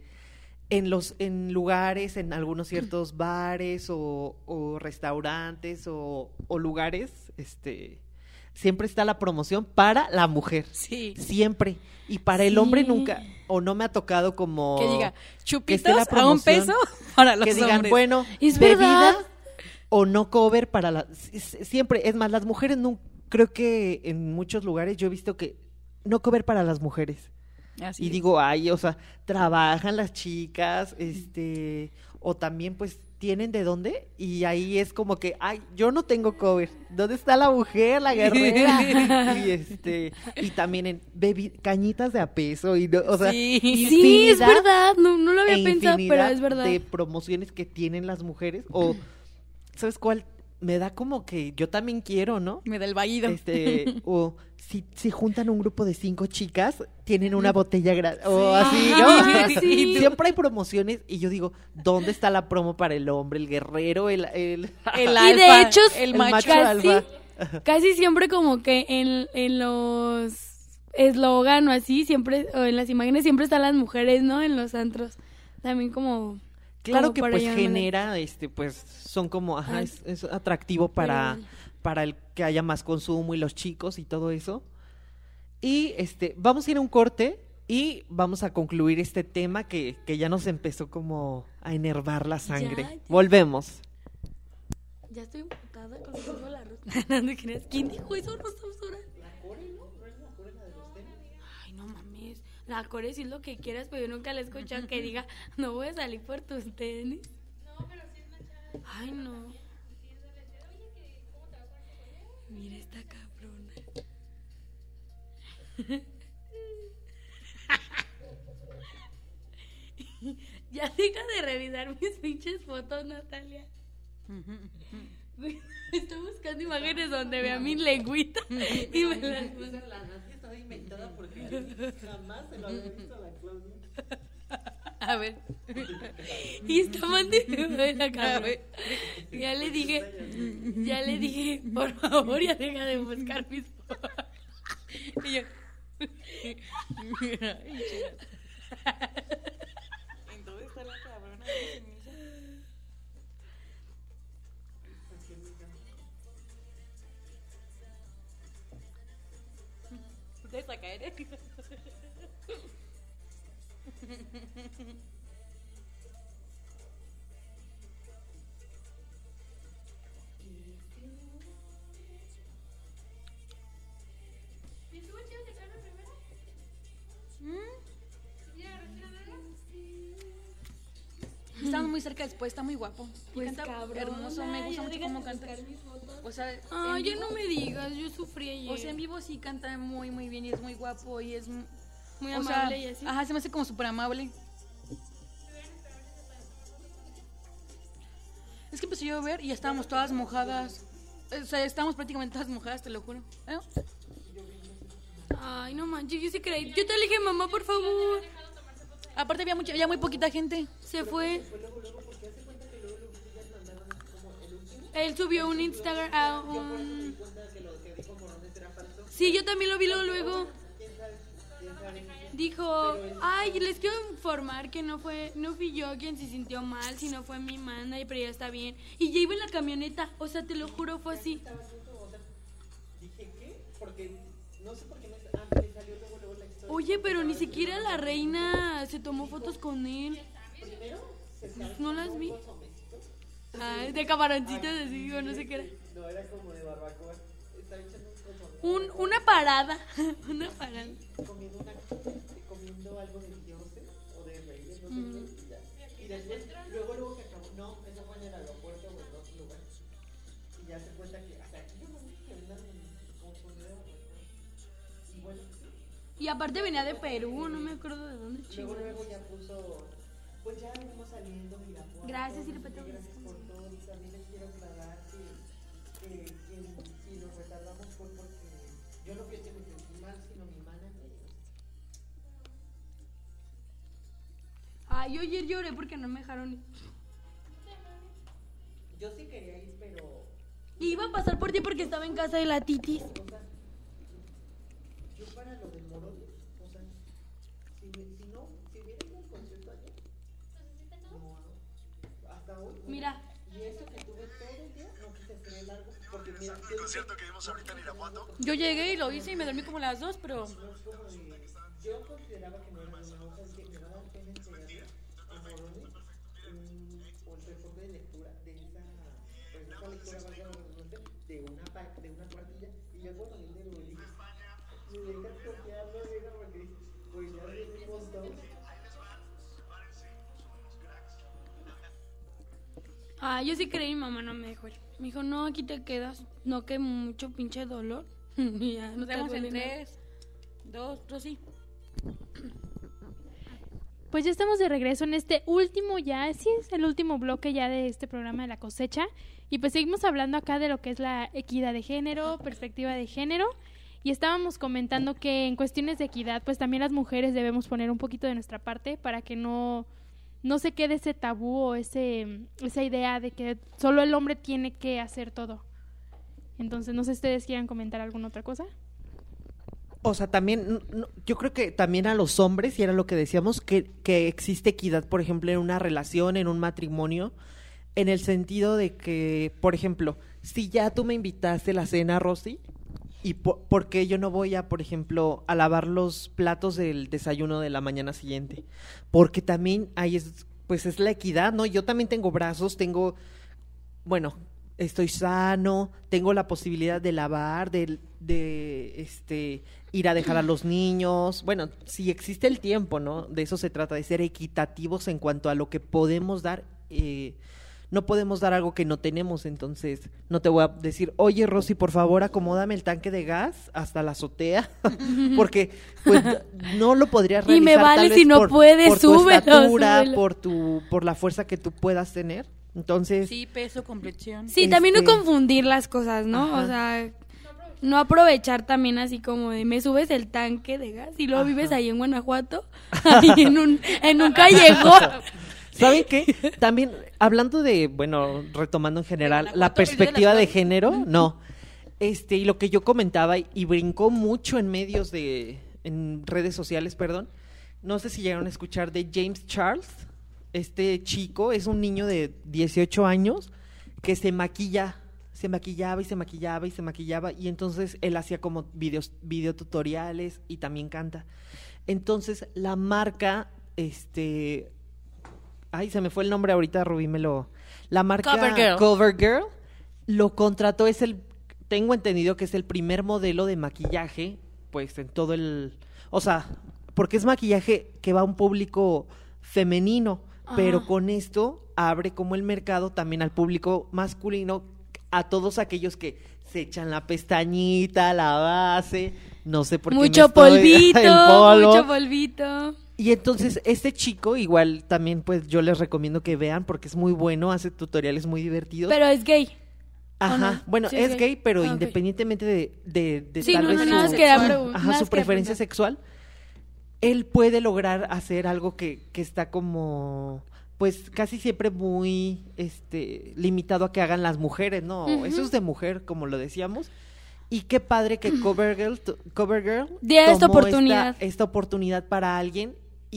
en lugares, en algunos ciertos bares o restaurantes o lugares, siempre está la promoción para la mujer. Sí. Siempre. Y para el Sí. hombre nunca, o no me ha tocado como... Que diga, que chupitos esté la a un promoción, peso para los que digan, hombres. bueno, Es bebida verdad. o no cover para la... Siempre, es más, las mujeres no... Creo que en muchos lugares yo he visto que no cover para las mujeres. Así Y es. digo, ay, o sea, trabajan las chicas, o también pues tienen de dónde, y ahí es como que, ay, yo no tengo cover, ¿dónde está la mujer, la guerrera? Y también en cañitas de a peso, y o sea, Sí. Sí, es infinidad verdad, no lo había e pensado, pero infinidad es verdad. de promociones que tienen las mujeres, o, ¿sabes cuál? Me da como que yo también quiero, ¿no? Me da el vaído. O si juntan un grupo de 5 chicas, tienen una botella gratis, o así, Ajá, ¿no? sí. Siempre hay promociones y yo digo, ¿dónde está la promo para el hombre, el guerrero, el El Y alfa, de hecho, el el macho. macho casi, alfa? casi siempre como que en los eslogan o así, siempre, o en las imágenes siempre están las mujeres, ¿no? En los antros. También como... Claro como que para pues llamarle. genera, pues son como, ajá, Ah, es atractivo para pero- el que haya más consumo y los chicos y todo eso. Y vamos a ir a un corte y vamos a concluir este tema que ya nos empezó como a enervar la sangre. Ya. Volvemos. Ya estoy emputada con la ruta. No te creas. ¿Quién dijo eso, Rosa Osora? Ay, no mames. La Core sí es lo que quieras, pero yo nunca la he escuchado que diga, no voy a salir por tus tenis. No, pero sí es la chava. Ay, no. Mira esta cabrona. Ya deja de revisar mis pinches fotos, Natalia. Estoy buscando imágenes donde vea mi lengüita y me las manda. La Nadia estaba inventada porque yo jamás se lo había visto a la Claudia. A ver. Y está mandando de la cara. Ya le dije, por favor, ya deja de buscar mis fotos. Y yo. ¿En dónde está la cabrona? ¿Te vas a caer? Estamos muy cerca después, está muy guapo. Y Pues canta cabrón, hermoso, me gusta mucho cómo canta. O sea, Ay, en ya vivo- no me digas, yo sufrí ayer. O sea, en vivo sí canta muy, muy bien y es muy guapo y es muy o sea, amable y así. Ajá, se me hace como súper amable. Es que empezó a llover y ya estábamos todas mojadas. O sea, estábamos prácticamente todas mojadas, te lo juro. ¿Eh? Ay, no manches, yo sí creí. Yo te le dije, mamá, por favor. Aparte había muy poquita gente. Se fue. Él subió un Instagram, Sí, yo también lo vi luego. Dijo, ay, les quiero informar que no fui yo quien se sintió mal, sino fue mi mana, pero ya está bien. Y ya iba en la camioneta, o sea, te lo juro, fue así. Dije, ¿qué? Porque no sé por qué me salió luego la historia. Oye, pero ni siquiera la reina se tomó fotos con él. ¿No las vi? Ay, de camaroncitos así, o no sé qué era. No, era como de barbacoa. Estaba echando Una parada, una parada. Comiendo algo de dioses o de reyes, no sé qué, y ya. Y después, luego que acabó, no, eso fue en el aeropuerto o en otro lugar. Y ya se cuenta que hasta aquí yo no vi que vendan como sonero. Y bueno, Y aparte venía de Perú, no me acuerdo de dónde, chico. luego ya puso, pues ya venimos saliendo, mira. Gracias, Irpeto. Gracias por todo. Y también les quiero aclarar que si nos retardamos fue porque yo no fui el que me sentí mal, sino mi manager. Ay, yo ayer lloré porque no me dejaron ir. Yo sí quería ir, pero Iba a pasar por ti porque estaba en casa de la titis. yo para lo del Moroni, o sea, si hubiera ido al concierto ayer, no, hasta hoy. Mira, Y eso que tuve todo el día, no quise hacer el largo, porque mira, El concierto que vimos ahorita en Irapuato. Yo llegué y lo hice y me dormí como a las 2, pero... yo consideraba que no era una hoja, que me daba pena entregarle a Moroni o el reporte de lectura de esa lectura, valga la redundancia, de una cuartilla, y yo cuando le digo, me dejas copiarlo, digo, porque pues ya venimos dos. yo sí creí, mi mamá no me dejó ir. Me dijo, no, aquí te quedas. No, que mucho pinche dolor. Y ya, no Nos te vemos duele en nada. 3, 2, Rosy. Pues ya estamos de regreso en este último ya, sí es el último bloque ya de este programa de La Cosecha. Y pues seguimos hablando acá de lo que es la equidad de género, perspectiva de género. Y estábamos comentando que en cuestiones de equidad, pues también las mujeres debemos poner un poquito de nuestra parte para que no se quede ese tabú o esa idea de que solo el hombre tiene que hacer todo. Entonces, no sé si ustedes quieran comentar alguna otra cosa. O sea, también, yo creo que también a los hombres, y era lo que decíamos, que existe equidad, por ejemplo, en una relación, en un matrimonio, en el sentido de que, por ejemplo, si ya tú me invitaste a la cena, Rosy, ¿y por qué yo no voy a, por ejemplo, a lavar los platos del desayuno de la mañana siguiente? Porque también ahí es la equidad, ¿no? Yo también tengo brazos, estoy sano, tengo la posibilidad de lavar, de ir a dejar a los niños. Bueno, si existe el tiempo, ¿no? De eso se trata, de ser equitativos en cuanto a lo que podemos dar. No podemos dar algo que no tenemos, entonces no te voy a decir, oye, Rosy, por favor, acomódame el tanque de gas hasta la azotea, porque pues no lo podrías realizar. Y me vale tal vez si no puedes, por tu súbelo, estatura, súbelo. por la fuerza que tú puedas tener. Entonces, Sí, peso, complexión. Sí, también no confundir las cosas, ¿no? Ajá. O sea, no aprovechar también así como de me subes el tanque de gas y luego vives ahí en Guanajuato, ahí en un callejón. ¿saben qué? También, hablando de, retomando en general, la perspectiva de género, no. Y lo que yo comentaba, y brincó mucho en en redes sociales, perdón. No sé si llegaron a escuchar de James Charles. Este chico es un niño de 18 años que se maquillaba y entonces él hacía como videotutoriales y también canta. Entonces la marca, se me fue el nombre ahorita, Rubí la marca CoverGirl lo contrató, tengo entendido que es el primer modelo de maquillaje, pues en todo porque es maquillaje que va a un público femenino, pero con esto abre como el mercado también al público masculino, a todos aquellos que se echan la pestañita, la base, no sé por qué Mucho el polvito. Y entonces este chico igual también pues yo les recomiendo que vean porque es muy bueno, hace tutoriales muy divertidos. Pero es gay. Ajá, no? bueno, Sí, es gay, pero ok. independientemente de Sí, tal no, vez no, su, nada más quería nada su más preferencia quería preguntar. sexual, él puede lograr hacer algo que está como, pues casi siempre muy limitado a que hagan las mujeres, ¿no? Ujú. Eso es de mujer, como lo decíamos. Y qué padre que CoverGirl De esta tomó oportunidad. esta oportunidad para alguien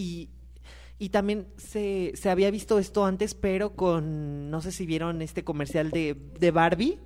y también se había visto esto antes, pero con, no sé si vieron este comercial de Barbie.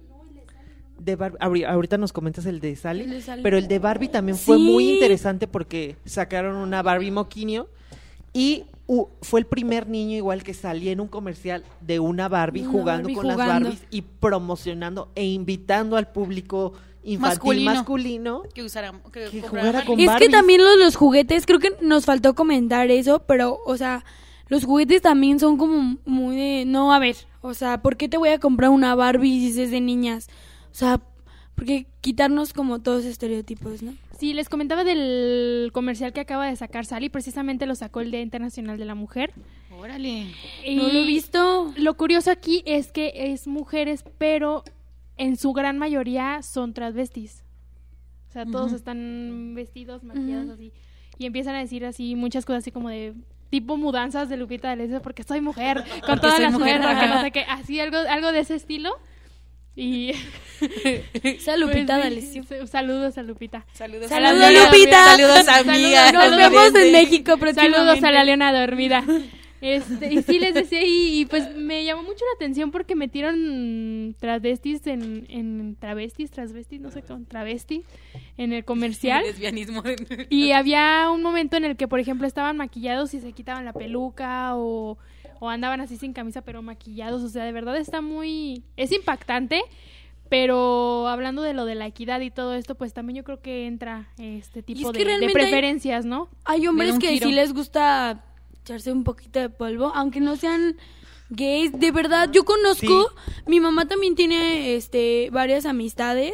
Ahorita nos comentas el de Sally, El de Sally. pero el de Barbie también fue Sí. muy interesante porque sacaron una Barbie moquinio y fue el primer niño igual que salía en un comercial de una Barbie Una jugando Barbie con las jugando. Barbies y promocionando e invitando al público infantil masculino que usara que comprara jugara Barbie. con Es Barbies. que también los juguetes, creo que nos faltó comentar eso, pero, o sea, los juguetes también son como muy de, no, a ver, o sea, ¿por qué te voy a comprar una Barbie si es de niñas? O sea, porque quitarnos como todos esos estereotipos, ¿no? Sí, les comentaba del comercial que acaba de sacar Sally, precisamente lo sacó el Día Internacional de la Mujer. Órale. Y No lo he visto. Lo curioso aquí es que es mujeres, pero en su gran mayoría son transvestis. O sea, todos están vestidos, maquillados así. Y empiezan a decir así muchas cosas así como de tipo mudanzas de Lupita D'Alessio, porque soy mujer, con Porque todas soy las mujer. mujeres, que no sé qué, así algo de ese estilo. Y Esa Lupita pues, D'Alessio. saludos a Lupita. Saludos, Saludos, a la Lupita. Saludos, amiga. Nos vemos en México próximamente. Saludos a la leona dormida. Y sí les decía, y pues me llamó mucho la atención porque metieron travestis en transvestis, no sé cómo, travesti, en el comercial. Lesbianismo. Y había un momento en el que, por ejemplo, estaban maquillados y se quitaban la peluca o andaban así sin camisa pero maquillados. O sea, de verdad es impactante. Pero hablando de lo de la equidad y todo esto, pues también yo creo que entra este tipo que de realmente preferencias, ¿no? Hay hombres un que giro. sí les gusta echarse un poquito de polvo, aunque no sean gays. De verdad, yo conozco, mi mamá también tiene varias amistades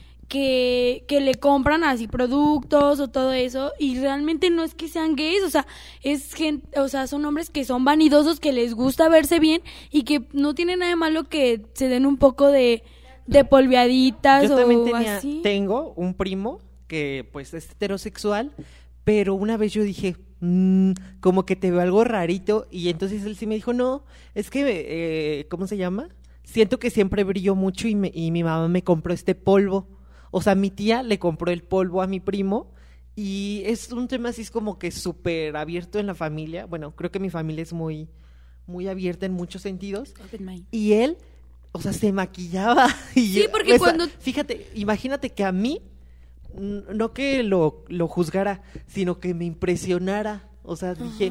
que le compran así productos o todo eso, y realmente no es que sean gays, o sea, es gente, o sea, son hombres que son vanidosos, que les gusta verse bien y que no tiene nada de malo que se den un poco de polveaditas Yo o también así. tengo un primo que pues es heterosexual, pero una vez yo dije, como que te veo algo rarito, y entonces él sí me dijo, no, es que, ¿cómo se llama? Siento que siempre brillo mucho y mi mamá me compró este polvo. O sea, mi tía le compró el polvo a mi primo y es un tema así es como que súper abierto en la familia. Bueno, creo que mi familia es muy, muy abierta en muchos sentidos. Y él, o sea, se maquillaba. Y Sí, porque cuando... Fíjate, imagínate que a mí, no que lo juzgara, sino que me impresionara. O sea, dije,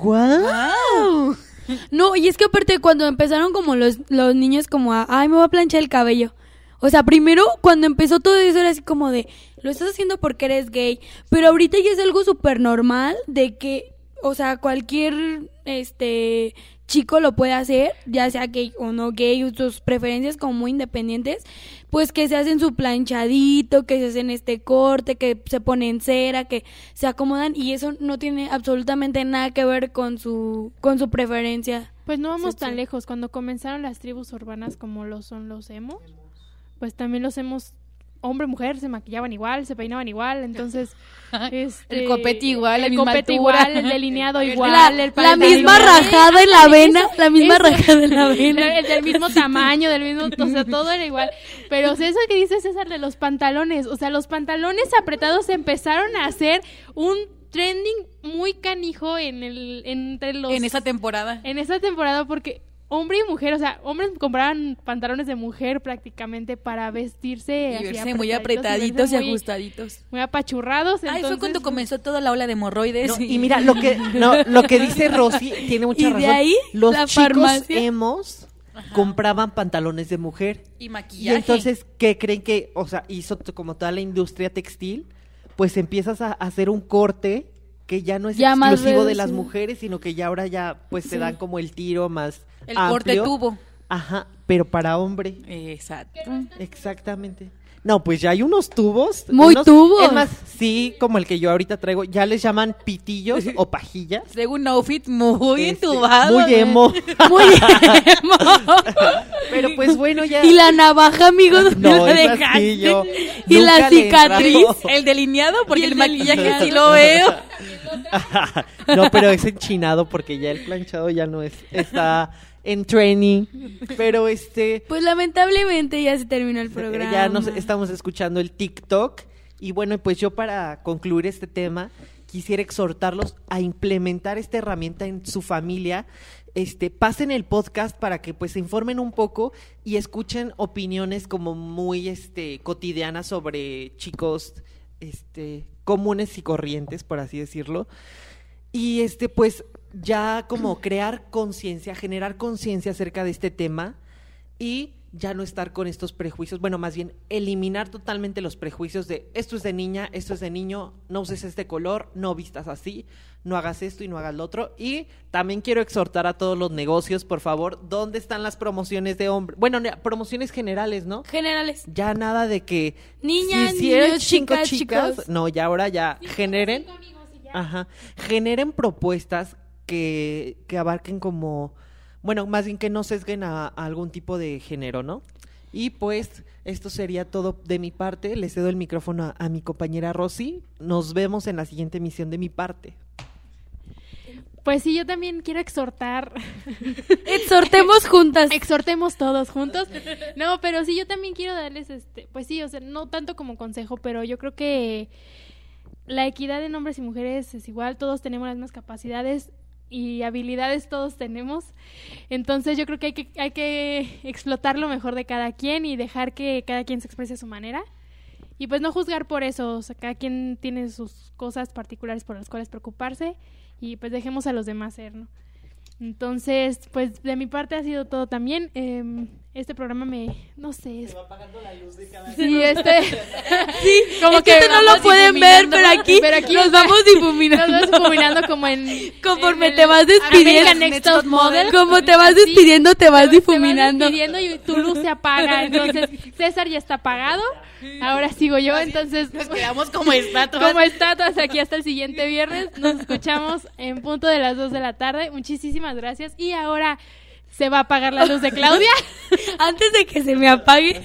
¡guau! No, y es que aparte cuando empezaron como los niños como ay, me voy a planchar el cabello. O sea, primero cuando empezó todo eso era así como de, lo estás haciendo porque eres gay. Pero ahorita ya es algo súper normal de que, o sea, cualquier chico lo puede hacer, ya sea gay o no gay, sus preferencias como muy independientes, pues que se hacen su planchadito, que se hacen corte, que se ponen cera, que se acomodan, y eso no tiene absolutamente nada que ver con su preferencia. Pues no vamos sexual. tan lejos. Cuando comenzaron las tribus urbanas como lo son los emos, pues también los emos, hombre y mujer, se maquillaban igual, se peinaban igual, entonces El copete igual, la el misma copete altura. igual, el delineado igual, La el paleta misma igual. rajada en la vena, la misma Eso. rajada en la vena. El del mismo tamaño, del mismo, o sea, todo era igual. Pero o sea, eso que dice César de los pantalones, o sea, los pantalones apretados empezaron a hacer un trending muy canijo entre los En esa temporada. en esa temporada, porque hombre y mujer, o sea, hombres compraban pantalones de mujer prácticamente para vestirse Y así verse muy apretaditos apretaditos y verse muy- ajustaditos. muy apachurrados. Ay, fue entonces, cuando comenzó toda la ola de hemorroides. No, y mira, lo que dice Rosy tiene mucha Y de razón. ahí, Los la chicos farmacia. emos compraban pantalones de mujer. Y Y maquillaje. entonces, ¿qué creen que, o sea, hizo como toda la industria textil? Pues empiezas a hacer un corte que ya no es Ya más exclusivo de las reducido. mujeres, sino que ya ahora ya pues Sí. te dan como el tiro más El amplio. corte tubo. Ajá, pero para hombre. Exacto. Exactamente. No, pues ya hay unos tubos. Muy tubos. Es más, sí, como el que yo ahorita traigo, ya les llaman pitillos o pajillas. Traigo un outfit muy Este, entubado. Muy emo. Muy Pero pues bueno, ya. Y la navaja, amigo, ¿dónde No, la esa dejaste? sí, yo Y nunca la le he cicatriz. entrado. El delineado, porque Y el el maquillaje delineado. sí lo veo. No, pero es enchinado porque ya el planchado ya no está en training. Pero Pues lamentablemente ya se terminó el programa. ya nos estamos escuchando el TikTok. Y bueno, pues yo para concluir este tema quisiera exhortarlos a implementar esta herramienta en su familia. Pasen el podcast para que pues se informen un poco y escuchen opiniones como muy cotidianas sobre chicos comunes y corrientes, por así decirlo. Y pues ya como crear conciencia, generar conciencia acerca de este tema y ya no estar con estos prejuicios, bueno, más bien eliminar totalmente los prejuicios de esto es de niña, esto es de niño, no uses este color, no vistas así, no hagas esto y no hagas lo otro. Y también quiero exhortar a todos los negocios, por favor, ¿dónde están las promociones de hombre? Bueno, promociones generales, ¿no? Generales. Ya nada de que Niñas, si eran niños, 5 chicas, chicas, chicos. no, ya ahora ya generen, generen propuestas que abarquen como, bueno, más bien que no sesguen a algún tipo de género, ¿no? Y pues esto sería todo de mi parte. Le cedo el micrófono a mi compañera Rosy. Nos vemos en la siguiente emisión de mi parte. Pues sí, yo también quiero exhortar. Exhortemos juntas. Exhortemos todos juntos. No, pero sí, yo también quiero darles, pues sí, o sea, no tanto como consejo, pero yo creo que la equidad en hombres y mujeres es igual. Todos tenemos las mismas capacidades y habilidades, todos tenemos. Entonces yo creo que hay que explotar lo mejor de cada quien y dejar que cada quien se exprese a su manera. Y pues no juzgar por eso, o sea, cada quien tiene sus cosas particulares por las cuales preocuparse y pues dejemos a los demás ser, ¿no? Entonces, pues de mi parte ha sido todo también. Este programa no sé. Se va apagando la luz de cada sí, sí, como es que no lo pueden ver, pero aquí nos vamos difuminando. Nos vamos difuminando como en... Conforme te vas despidiendo. American Next Top Model. Como te vas despidiendo, te vas difuminando. Te vas despidiendo y tu luz se apaga. Entonces, César ya está apagado. Ahora sigo yo, entonces... Nos quedamos como estatuas. Como estatuas aquí hasta el siguiente viernes. Nos escuchamos en punto de las 2 de la tarde. Muchísimas gracias. Y ahora se va a apagar la luz de Claudia. Antes de que se me apague,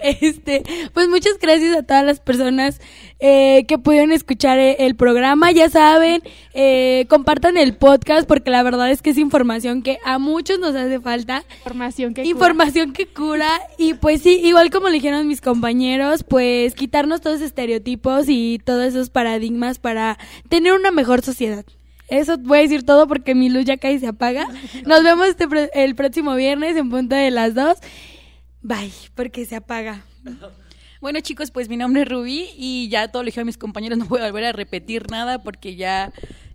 pues muchas gracias a todas las personas que pudieron escuchar el programa. Ya saben, compartan el podcast porque la verdad es que es información que a muchos nos hace falta. Información que cura. Y pues sí, igual como le dijeron mis compañeros, pues quitarnos todos esos estereotipos y todos esos paradigmas para tener una mejor sociedad. Eso voy a decir todo porque mi luz ya casi se apaga. Nos vemos el próximo viernes en punto de las 2. Bye, porque se apaga. Bueno, chicos, pues mi nombre es Rubí y ya todo lo dijeron mis compañeros, no voy a volver a repetir nada porque ya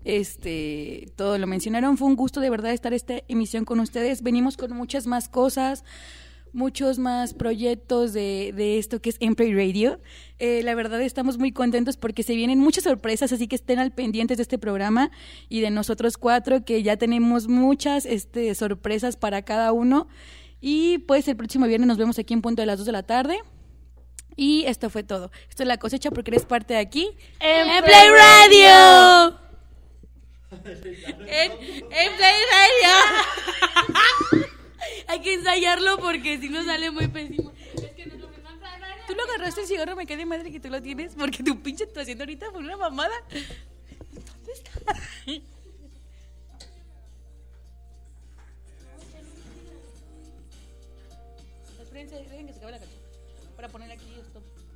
todo lo mencionaron. Fue un gusto de verdad estar esta emisión con ustedes. Venimos con muchas más cosas, muchos más proyectos de esto que es Emplay Radio. La verdad estamos muy contentos porque se vienen muchas sorpresas, así que estén al pendientes de este programa y de nosotros 4, que ya tenemos muchas sorpresas para cada uno. Y pues el próximo viernes nos vemos aquí en punto de las 2 de la tarde. Y esto fue todo. Esto es La Cosecha porque eres parte de aquí. Emplay Radio. Emplay Radio. Hay que ensayarlo porque si no sale muy pésimo. Tú lo agarraste el cigarro, me quedé madre que tú lo tienes porque tu pinche actuación ahorita fue una mamada. ¿Dónde está? Espérense, dejen que se acabe la canción para poner aquí esto.